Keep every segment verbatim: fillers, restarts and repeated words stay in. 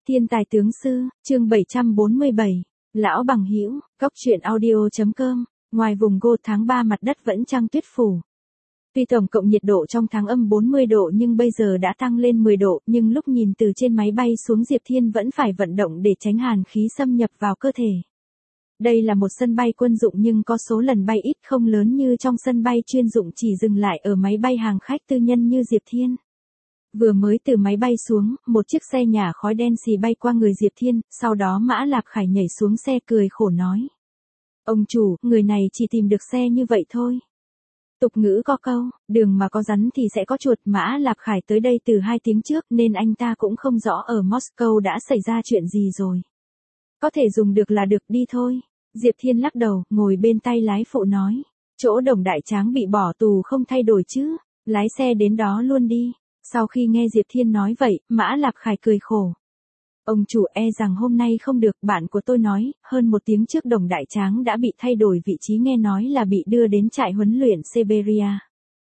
Thiên tài tướng sư, chương bảy trăm bốn mươi bảy, lão bằng hữu, cốc truyện audio.com, ngoài vùng Go tháng ba mặt đất vẫn trăng tuyết phủ. Tuy tổng cộng nhiệt độ trong tháng âm bốn mươi độ nhưng bây giờ đã tăng lên mười độ, nhưng lúc nhìn từ trên máy bay xuống Diệp Thiên vẫn phải vận động để tránh hàn khí xâm nhập vào cơ thể. Đây là một sân bay quân dụng nhưng có số lần bay ít không lớn như trong sân bay chuyên dụng chỉ dừng lại ở máy bay hàng khách tư nhân như Diệp Thiên. Vừa mới từ máy bay xuống, một chiếc xe nhả khói đen xì bay qua người Diệp Thiên, sau đó Mã Lạp Khải nhảy xuống xe cười khổ nói. Ông chủ, người này chỉ tìm được xe như vậy thôi. Tục ngữ có câu, đường mà có rắn thì sẽ có chuột. Mã Lạp Khải tới đây từ hai tiếng trước nên anh ta cũng không rõ ở Moscow đã xảy ra chuyện gì rồi. Có thể dùng được là được, đi thôi. Diệp Thiên lắc đầu, ngồi bên tay lái phụ nói. Chỗ Đồng Đại Tráng bị bỏ tù không thay đổi chứ, lái xe đến đó luôn đi. Sau khi nghe Diệp Thiên nói vậy, Mã Lạp Khải cười khổ. Ông chủ, e rằng hôm nay không được, bạn của tôi nói, hơn một tiếng trước Đồng Đại Tráng đã bị thay đổi vị trí, nghe nói là bị đưa đến trại huấn luyện Siberia.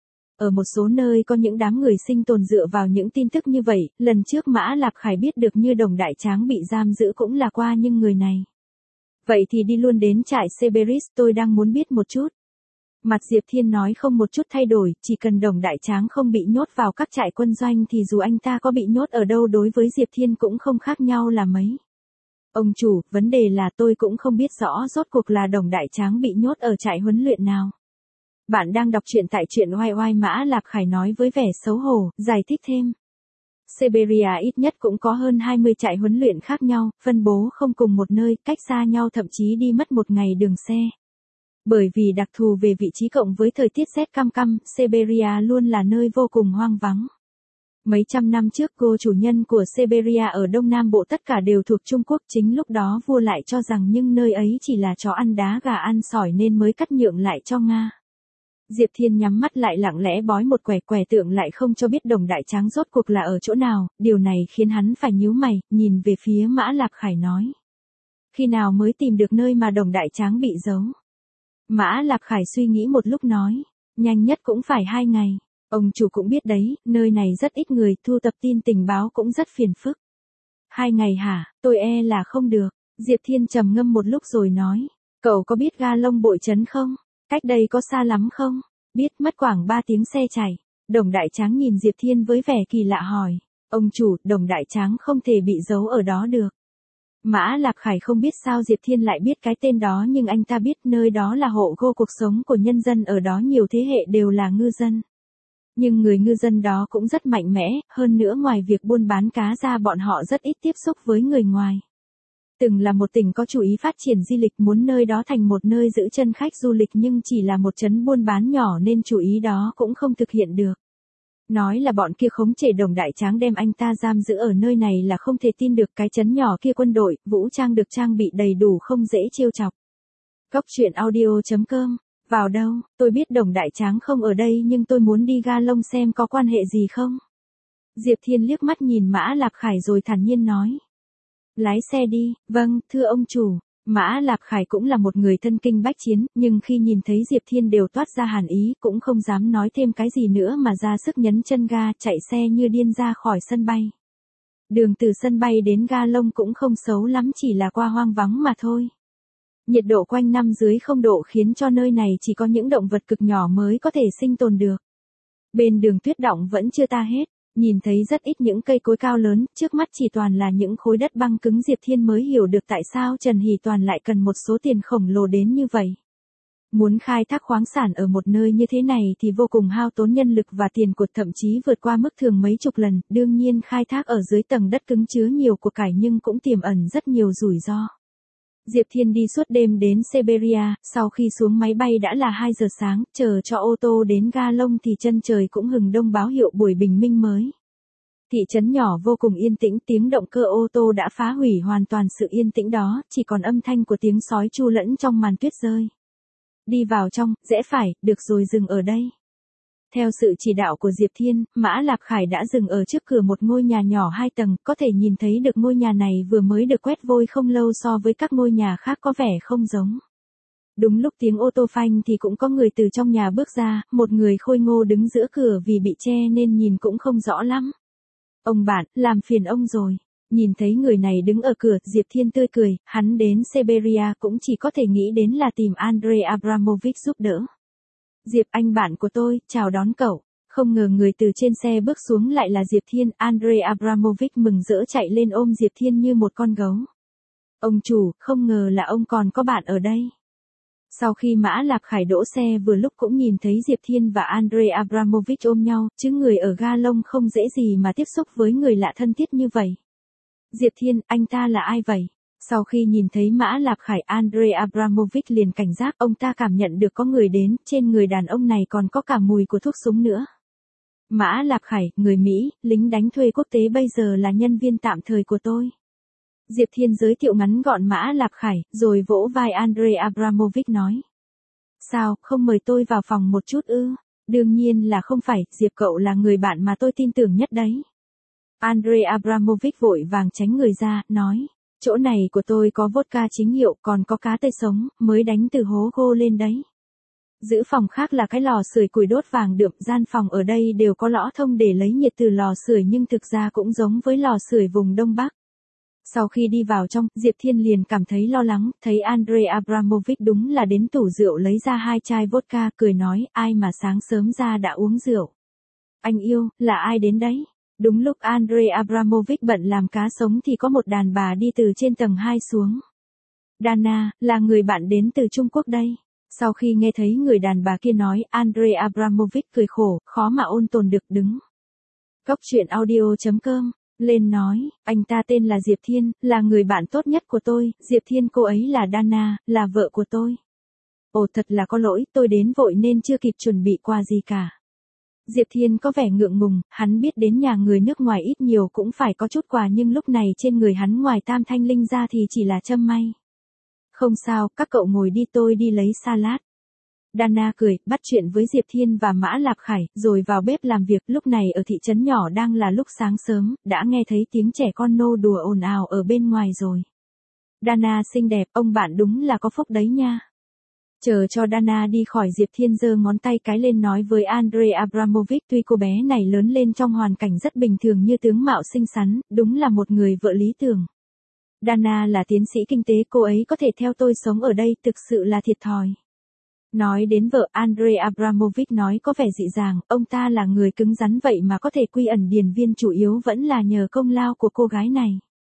Ở một số nơi có những đám người sinh tồn dựa vào những tin tức như vậy, lần trước Mã Lạp Khải biết được như Đồng Đại Tráng bị giam giữ cũng là qua nhưng người này. Vậy thì đi luôn đến trại Siberis, tôi đang muốn biết một chút. Mặt Diệp Thiên nói không một chút thay đổi, chỉ cần Đồng Đại Tráng không bị nhốt vào các trại quân doanh thì dù anh ta có bị nhốt ở đâu đối với Diệp Thiên cũng không khác nhau là mấy. Ông chủ, vấn đề là tôi cũng không biết rõ rốt cuộc là Đồng Đại Tráng bị nhốt ở trại huấn luyện nào. Bạn đang đọc truyện tại truyện oai oai. Mã Lạp Khải nói với vẻ xấu hổ, giải thích thêm. Siberia ít nhất cũng có hơn hai mươi trại huấn luyện khác nhau, phân bố không cùng một nơi, cách xa nhau thậm chí đi mất một ngày đường xe. Bởi vì đặc thù về vị trí cộng với thời tiết rét căm căm, Siberia luôn là nơi vô cùng hoang vắng. Mấy trăm năm trước cô chủ nhân của Siberia ở Đông Nam Bộ tất cả đều thuộc Trung Quốc, chính lúc đó vua lại cho rằng nhưng nơi ấy chỉ là chó ăn đá gà ăn sỏi nên mới cắt nhượng lại cho Nga. Diệp Thiên nhắm mắt lại lặng lẽ bói một quẻ quẻ tượng lại không cho biết Đồng Đại Tráng rốt cuộc là ở chỗ nào, điều này khiến hắn phải nhíu mày, nhìn về phía Mã Lạp Khải nói. Khi nào mới tìm được nơi mà Đồng Đại Tráng bị giấu? Mã Lạp Khải suy nghĩ một lúc nói, nhanh nhất cũng phải hai ngày. Ông chủ cũng biết đấy, nơi này rất ít người, thu thập tin tình báo cũng rất phiền phức. Hai ngày hả, tôi e là không được. Diệp Thiên trầm ngâm một lúc rồi nói, cậu có biết Ga Long Bội Trấn không? Cách đây có xa lắm không? Biết, mất khoảng ba tiếng xe chạy. Đồng Đại Tráng nhìn Diệp Thiên với vẻ kỳ lạ hỏi, ông chủ, Đồng Đại Tráng không thể bị giấu ở đó được. Mã Lạp Khải không biết sao Diệp Thiên lại biết cái tên đó nhưng anh ta biết nơi đó là hộ Go, cuộc sống của nhân dân ở đó nhiều thế hệ đều là ngư dân. Nhưng người ngư dân đó cũng rất mạnh mẽ, hơn nữa ngoài việc buôn bán cá ra bọn họ rất ít tiếp xúc với người ngoài. Từng là một tỉnh có chủ ý phát triển du lịch, muốn nơi đó thành một nơi giữ chân khách du lịch nhưng chỉ là một trấn buôn bán nhỏ nên chủ ý đó cũng không thực hiện được. Nói là bọn kia khống chế Đồng Đại Tráng đem anh ta giam giữ ở nơi này là không thể tin được, cái trấn nhỏ kia quân đội, vũ trang được trang bị đầy đủ không dễ trêu chọc. Cốc truyện audio.com, vào đâu, tôi biết Đồng Đại Tráng không ở đây nhưng tôi muốn đi Ga Long xem có quan hệ gì không. Diệp Thiên liếc mắt nhìn Mã Lạp Khải rồi thản nhiên nói. Lái xe đi, vâng, thưa ông chủ. Mã Lạp Khải cũng là một người thân kinh bách chiến, nhưng khi nhìn thấy Diệp Thiên đều toát ra hàn ý, cũng không dám nói thêm cái gì nữa mà ra sức nhấn chân ga, chạy xe như điên ra khỏi sân bay. Đường từ sân bay đến Ga Long cũng không xấu lắm, chỉ là qua hoang vắng mà thôi. Nhiệt độ quanh năm dưới không độ khiến cho nơi này chỉ có những động vật cực nhỏ mới có thể sinh tồn được. Bên đường tuyết đọng vẫn chưa ta hết. Nhìn thấy rất ít những cây cối cao lớn, trước mắt chỉ toàn là những khối đất băng cứng. Diệp Thiên mới hiểu được tại sao Trần Hỷ Toàn lại cần một số tiền khổng lồ đến như vậy. Muốn khai thác khoáng sản ở một nơi như thế này thì vô cùng hao tốn nhân lực và tiền của, thậm chí vượt qua mức thường mấy chục lần. Đương nhiên khai thác ở dưới tầng đất cứng chứa nhiều của cải nhưng cũng tiềm ẩn rất nhiều rủi ro. Diệp Thiên đi suốt đêm đến Siberia, sau khi xuống máy bay đã là hai giờ sáng, chờ cho ô tô đến Ga Long thì chân trời cũng hừng đông báo hiệu buổi bình minh mới. Thị trấn nhỏ vô cùng yên tĩnh, tiếng động cơ ô tô đã phá hủy hoàn toàn sự yên tĩnh đó, chỉ còn âm thanh của tiếng sói tru lẫn trong màn tuyết rơi. Đi vào trong, rẽ phải, được rồi dừng ở đây. Theo sự chỉ đạo của Diệp Thiên, Mã Lạp Khải đã dừng ở trước cửa một ngôi nhà nhỏ hai tầng, có thể nhìn thấy được ngôi nhà này vừa mới được quét vôi không lâu so với các ngôi nhà khác có vẻ không giống. Đúng lúc tiếng ô tô phanh thì cũng có người từ trong nhà bước ra, một người khôi ngô đứng giữa cửa vì bị che nên nhìn cũng không rõ lắm. Ông bạn, làm phiền ông rồi. Nhìn thấy người này đứng ở cửa, Diệp Thiên tươi cười, hắn đến Siberia cũng chỉ có thể nghĩ đến là tìm Andrei Abramovich giúp đỡ. Diệp anh bạn của tôi, chào đón cậu. Không ngờ người từ trên xe bước xuống lại là Diệp Thiên, Andrei Abramovich mừng rỡ chạy lên ôm Diệp Thiên như một con gấu. Ông chủ, không ngờ là ông còn có bạn ở đây. Sau khi Mã Lạp Khải đỗ xe vừa lúc cũng nhìn thấy Diệp Thiên và Andrei Abramovich ôm nhau, chứ người ở ga lông không dễ gì mà tiếp xúc với người lạ thân thiết như vậy. Diệp Thiên, anh ta là ai vậy? Sau khi nhìn thấy Mã Lạp Khải, Andrei Abramovich liền cảnh giác, ông ta cảm nhận được có người đến, trên người đàn ông này còn có cả mùi của thuốc súng nữa. Mã Lạp Khải, người Mỹ, lính đánh thuê quốc tế bây giờ là nhân viên tạm thời của tôi. Diệp Thiên giới thiệu ngắn gọn Mã Lạp Khải, rồi vỗ vai Andrei Abramovich nói. Sao, không mời tôi vào phòng một chút ư? Đương nhiên là không phải, Diệp cậu là người bạn mà tôi tin tưởng nhất đấy. Andrei Abramovich vội vàng tránh người ra, nói. Chỗ này của tôi có vodka chính hiệu, còn có cá tây sống, mới đánh từ hố gô lên đấy. Giữ phòng khác là cái lò sưởi củi đốt vàng đượm, gian phòng ở đây đều có lõ thông để lấy nhiệt từ lò sưởi nhưng thực ra cũng giống với lò sưởi vùng Đông Bắc. Sau khi đi vào trong, Diệp Thiên liền cảm thấy lo lắng, thấy Andrei Abramovich đúng là đến tủ rượu lấy ra hai chai vodka, cười nói, ai mà sáng sớm ra đã uống rượu. Anh yêu, là ai đến đấy? Đúng lúc Andrei Abramovich bận làm cá sống thì có một đàn bà đi từ trên tầng hai xuống. Dana, là người bạn đến từ Trung Quốc đây. Sau khi nghe thấy người đàn bà kia nói, Andrei Abramovich cười khổ, khó mà ôn tồn được đứng. Góc truyện audio chấm com lên nói, anh ta tên là Diệp Thiên, là người bạn tốt nhất của tôi, Diệp Thiên cô ấy là Dana, là vợ của tôi. Ồ thật là có lỗi, tôi đến vội nên chưa kịp chuẩn bị quà gì cả. Diệp Thiên có vẻ ngượng ngùng, hắn biết đến nhà người nước ngoài ít nhiều cũng phải có chút quà nhưng lúc này trên người hắn ngoài tam thanh linh ra thì chỉ là châm may. Không sao, các cậu ngồi đi tôi đi lấy salad. Dana cười, bắt chuyện với Diệp Thiên và Mã Lạp Khải, rồi vào bếp làm việc. Lúc này ở thị trấn nhỏ đang là lúc sáng sớm, đã nghe thấy tiếng trẻ con nô đùa ồn ào ở bên ngoài rồi. Dana xinh đẹp, ông bạn đúng là có phúc đấy nha. Chờ cho Dana đi khỏi, Diệp Thiên giơ ngón tay cái lên nói với Andrei Abramovich, tuy cô bé này lớn lên trong hoàn cảnh rất bình thường như tướng mạo xinh xắn, đúng là một người vợ lý tưởng. Dana là tiến sĩ kinh tế, cô ấy có thể theo tôi sống ở đây, thực sự là thiệt thòi. Nói đến vợ, Andrei Abramovich nói có vẻ dị dàng, ông ta là người cứng rắn vậy mà có thể quy ẩn điền viên chủ yếu vẫn là nhờ công lao của cô gái này.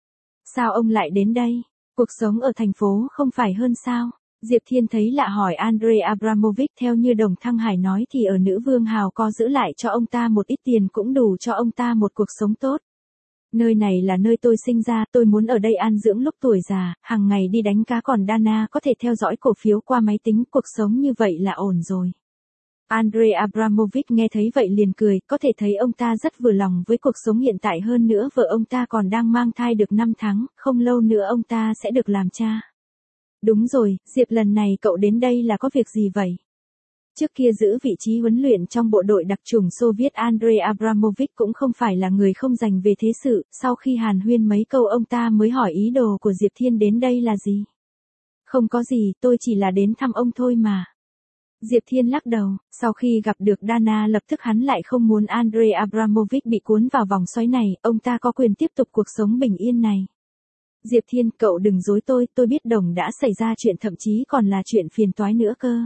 Sao ông lại đến đây? Cuộc sống ở thành phố không phải hơn sao? Diệp Thiên thấy lạ hỏi Andrei Abramovich, theo như Đồng Thăng Hải nói thì ở Nữ Vương Hào có giữ lại cho ông ta một ít tiền cũng đủ cho ông ta một cuộc sống tốt. Nơi này là nơi tôi sinh ra, tôi muốn ở đây an dưỡng lúc tuổi già, hàng ngày đi đánh cá, còn Dana có thể theo dõi cổ phiếu qua máy tính, cuộc sống như vậy là ổn rồi. Andrei Abramovich nghe thấy vậy liền cười, có thể thấy ông ta rất vừa lòng với cuộc sống hiện tại, hơn nữa vợ ông ta còn đang mang thai được năm tháng, không lâu nữa ông ta sẽ được làm cha. Đúng rồi, Diệp lần này cậu đến đây là có việc gì vậy? Trước kia giữ vị trí huấn luyện trong bộ đội đặc chủng Xô Viết, Andrei Abramovich cũng không phải là người không dành về thế sự, sau khi hàn huyên mấy câu ông ta mới hỏi ý đồ của Diệp Thiên đến đây là gì. Không có gì, tôi chỉ là đến thăm ông thôi mà. Diệp Thiên lắc đầu, sau khi gặp được Dana lập tức hắn lại không muốn Andrei Abramovich bị cuốn vào vòng xoáy này, ông ta có quyền tiếp tục cuộc sống bình yên này. Diệp Thiên, cậu đừng dối tôi, tôi biết Đồng đã xảy ra chuyện, thậm chí còn là chuyện phiền toái nữa cơ.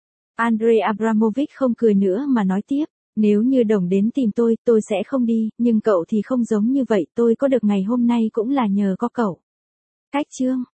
Andrei Abramovich không cười nữa mà nói tiếp, nếu như Đồng đến tìm tôi, tôi sẽ không đi, nhưng cậu thì không giống như vậy, tôi có được ngày hôm nay cũng là nhờ có cậu. Cách chương